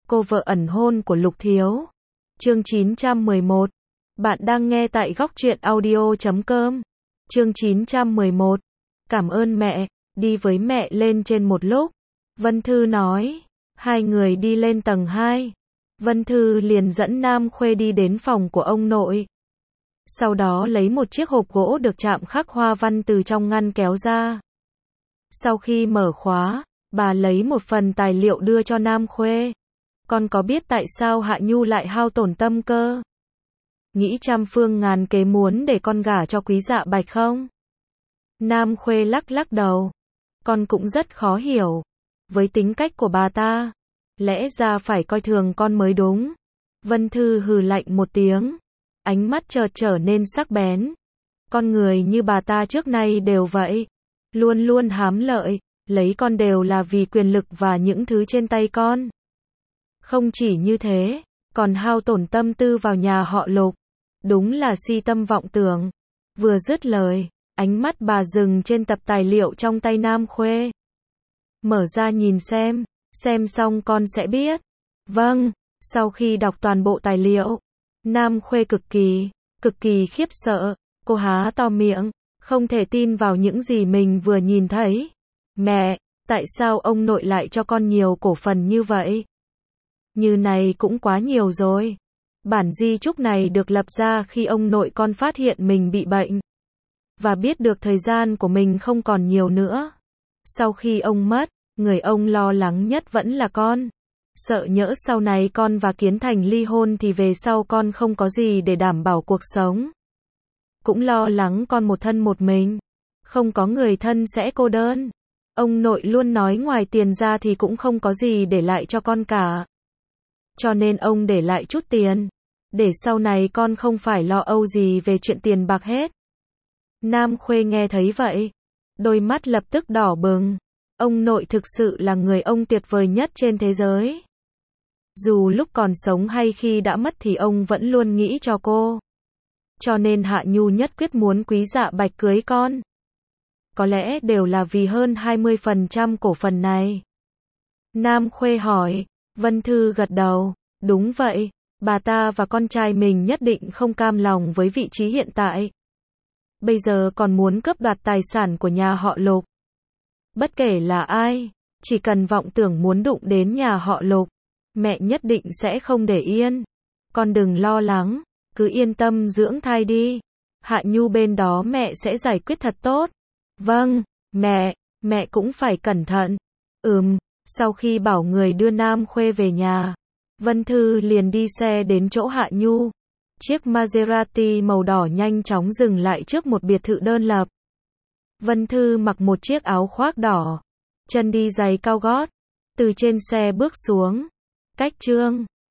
cô vợ ẩn hôn của Lục Thiếu. Chương 911. Bạn đang nghe tại góc truyện audio.com. Chương 911. Cảm ơn mẹ, đi với mẹ lên trên một lúc. Vân Thư nói. Hai người đi lên tầng 2. Vân Thư liền dẫn Nam Khuê đi đến phòng của ông nội. Sau đó lấy một chiếc hộp gỗ được chạm khắc hoa văn từ trong ngăn kéo ra. Sau khi mở khóa, bà lấy một phần tài liệu đưa cho Nam Khuê. Con có biết tại sao Hạ Nhu lại hao tổn tâm cơ? Nghĩ trăm phương ngàn kế muốn để con gả cho Quý Dạ Bạch không? Nam Khuê lắc lắc đầu. Con cũng rất khó hiểu. Với tính cách của bà ta, lẽ ra phải coi thường con mới đúng. Vân Thư hừ lạnh một tiếng. Ánh mắt chợt trở nên sắc bén. Con người như bà ta trước nay đều vậy. Luôn luôn hám lợi, lấy con đều là vì quyền lực và những thứ trên tay con. Không chỉ như thế, còn hao tổn tâm tư vào nhà họ Lục. Đúng là si tâm vọng tưởng. Vừa dứt lời, ánh mắt bà dừng trên tập tài liệu trong tay Nam Khuê. Mở ra nhìn xem xong con sẽ biết. Vâng, sau khi đọc toàn bộ tài liệu, Nam Khuê cực kỳ khiếp sợ, cô há to miệng, không thể tin vào những gì mình vừa nhìn thấy. Mẹ, tại sao ông nội lại cho con nhiều cổ phần như vậy? Như này cũng quá nhiều rồi. Bản di chúc này được lập ra khi ông nội con phát hiện mình bị bệnh, và biết được thời gian của mình không còn nhiều nữa. Sau khi ông mất, người ông lo lắng nhất vẫn là con. Sợ nhỡ sau này con và Kiến Thành ly hôn thì về sau con không có gì để đảm bảo cuộc sống. Cũng lo lắng con một thân một mình, không có người thân sẽ cô đơn. Ông nội luôn nói ngoài tiền ra thì cũng không có gì để lại cho con cả. Cho nên ông để lại chút tiền, để sau này con không phải lo âu gì về chuyện tiền bạc hết. Nam Khuê nghe thấy vậy, đôi mắt lập tức đỏ bừng. Ông nội thực sự là người ông tuyệt vời nhất trên thế giới. Dù lúc còn sống hay khi đã mất thì ông vẫn luôn nghĩ cho cô. Cho nên Hạ Nhu nhất quyết muốn Quý Dạ Bạch cưới con. Có lẽ đều là vì hơn 20% cổ phần này. Nam Khuê hỏi. Vân Thư gật đầu. Đúng vậy, bà ta và con trai mình nhất định không cam lòng với vị trí hiện tại. Bây giờ còn muốn cướp đoạt tài sản của nhà họ Lục. Bất kể là ai, chỉ cần vọng tưởng muốn đụng đến nhà họ Lục, mẹ nhất định sẽ không để yên. Con đừng lo lắng, cứ yên tâm dưỡng thai đi. Hạ Nhu bên đó mẹ sẽ giải quyết thật tốt. Vâng, mẹ cũng phải cẩn thận. Sau khi bảo người đưa Nam Khuê về nhà, Vân Thư liền đi xe đến chỗ Hạ Nhu. Chiếc Maserati màu đỏ nhanh chóng dừng lại trước một biệt thự đơn lập. Vân Thư mặc một chiếc áo khoác đỏ, chân đi giày cao gót, từ trên xe bước xuống. Cách Trương